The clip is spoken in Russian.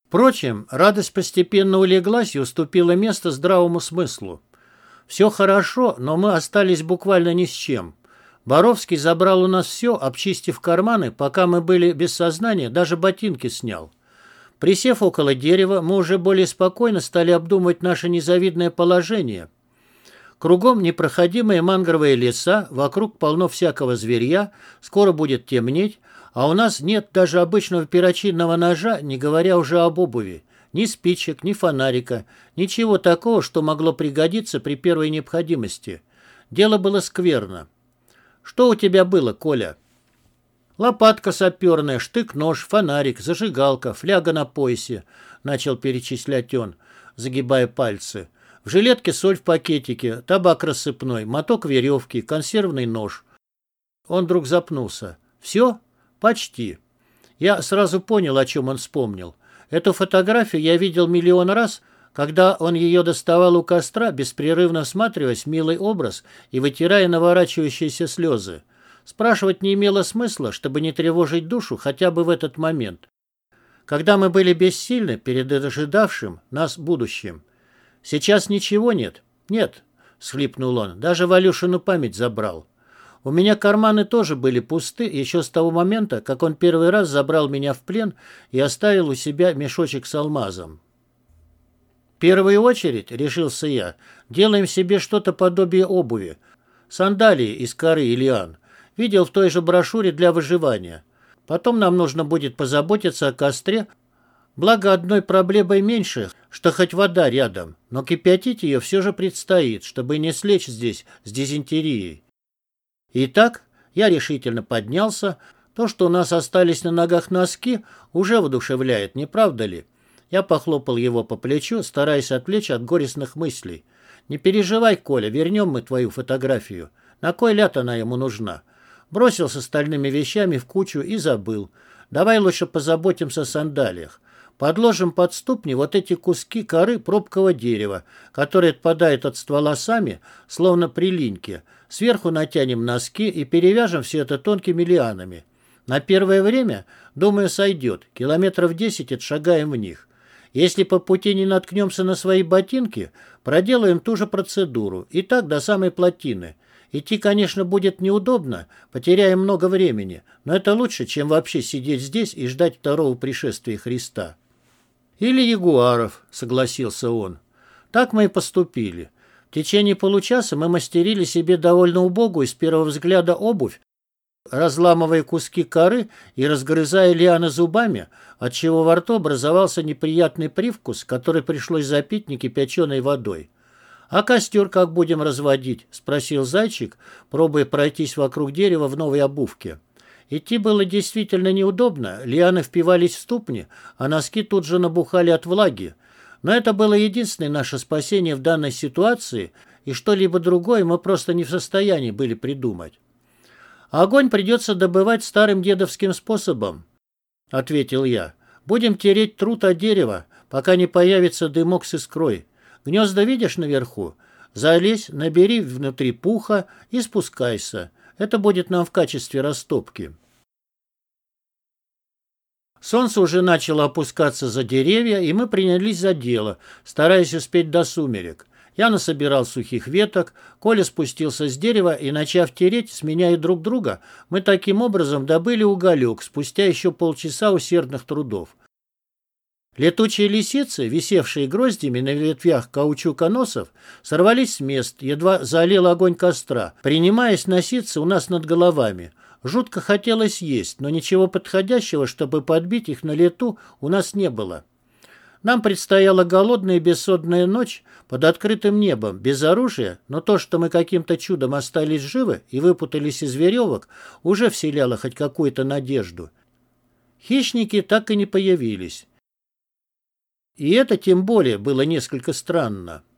Впрочем, радость постепенно улеглась и уступила место здравому смыслу. Все хорошо, но мы остались буквально ни с чем. Боровский забрал у нас все, обчистив карманы, пока мы были без сознания, даже ботинки снял. Присев около дерева, мы уже более спокойно стали обдумывать наше незавидное положение. Кругом непроходимые мангровые леса, вокруг полно всякого зверья, скоро будет темнеть, а у нас нет даже обычного перочинного ножа, не говоря уже об обуви. Ни спичек, ни фонарика, ничего такого, что могло пригодиться при первой необходимости. Дело было скверно. «Что у тебя было, Коля?» «Лопатка саперная, штык-нож, фонарик, зажигалка, фляга на поясе», — начал перечислять он, загибая пальцы. «В жилетке соль в пакетике, табак рассыпной, моток веревки, консервный нож». Он вдруг запнулся. «Все? Почти». Я сразу понял, о чем он вспомнил. Эту фотографию я видел миллион раз, когда он ее доставал у костра, беспрерывно всматриваясь в милый образ и вытирая наворачивающиеся слезы. Спрашивать не имело смысла, чтобы не тревожить душу хотя бы в этот момент, когда мы были бессильны перед ожидавшим нас будущим. «Сейчас ничего нет?» «Нет», — схлипнул он, — «даже Валюшину память забрал. У меня карманы тоже были пусты еще с того момента, как он первый раз забрал меня в плен и оставил у себя мешочек с алмазом. В первую очередь, решился я, делаем себе что-то подобие обуви. Сандалии из коры и лиан. Видел в той же брошюре для выживания. Потом нам нужно будет позаботиться о костре, благо одной проблемой меньше, что хоть вода рядом, но кипятить ее все же предстоит, чтобы не слечь здесь с дизентерией. Итак, я решительно поднялся. То, что у нас остались на ногах носки, уже воодушевляет, не правда ли? Я похлопал его по плечу, стараясь отвлечь от горестных мыслей. «Не переживай, Коля, вернем мы твою фотографию. На кой ляд она ему нужна?» Бросил с остальными вещами в кучу и забыл. «Давай лучше позаботимся о сандалиях. Подложим под ступни вот эти куски коры пробкового дерева, которые отпадают от ствола сами, словно прилиньки. Сверху натянем носки и перевяжем все это тонкими лианами. На первое время, думаю, сойдет. Километров 10 отшагаем в них. Если по пути не наткнемся на свои ботинки, проделаем ту же процедуру. И так до самой плотины. Идти, конечно, будет неудобно, потеряем много времени, но это лучше, чем вообще сидеть здесь и ждать второго пришествия Христа». «Или ягуаров», — согласился он. Так мы и поступили. В течение получаса мы мастерили себе довольно убогую с первого взгляда обувь, разламывая куски коры и разгрызая лианы зубами, отчего во рту образовался неприятный привкус, который пришлось запить некипяченой водой. «А костер как будем разводить?» — спросил зайчик, пробуя пройтись вокруг дерева в новой обувке. Идти было действительно неудобно, лианы впивались в ступни, а носки тут же набухали от влаги. Но это было единственное наше спасение в данной ситуации, и что-либо другое мы просто не в состоянии были придумать. «Огонь придется добывать старым дедовским способом», — ответил я. «Будем тереть труд о дерево, пока не появится дымок с искрой. Гнезда видишь наверху? Залезь, набери внутри пуха и спускайся. Это будет нам в качестве растопки». Солнце уже начало опускаться за деревья, и мы принялись за дело, стараясь успеть до сумерек. Я насобирал сухих веток, Коля спустился с дерева, и, начав тереть, сменяя друг друга, мы таким образом добыли уголек спустя еще полчаса усердных трудов. Летучие лисицы, висевшие гроздями на ветвях каучуконосов, сорвались с мест, едва залил огонь костра, принимаясь носиться у нас над головами. Жутко хотелось есть, но ничего подходящего, чтобы подбить их на лету, у нас не было. Нам предстояла голодная и бессонная ночь под открытым небом, без оружия, но то, что мы каким-то чудом остались живы и выпутались из веревок, уже вселяло хоть какую-то надежду. Хищники так и не появились. И это тем более было несколько странно.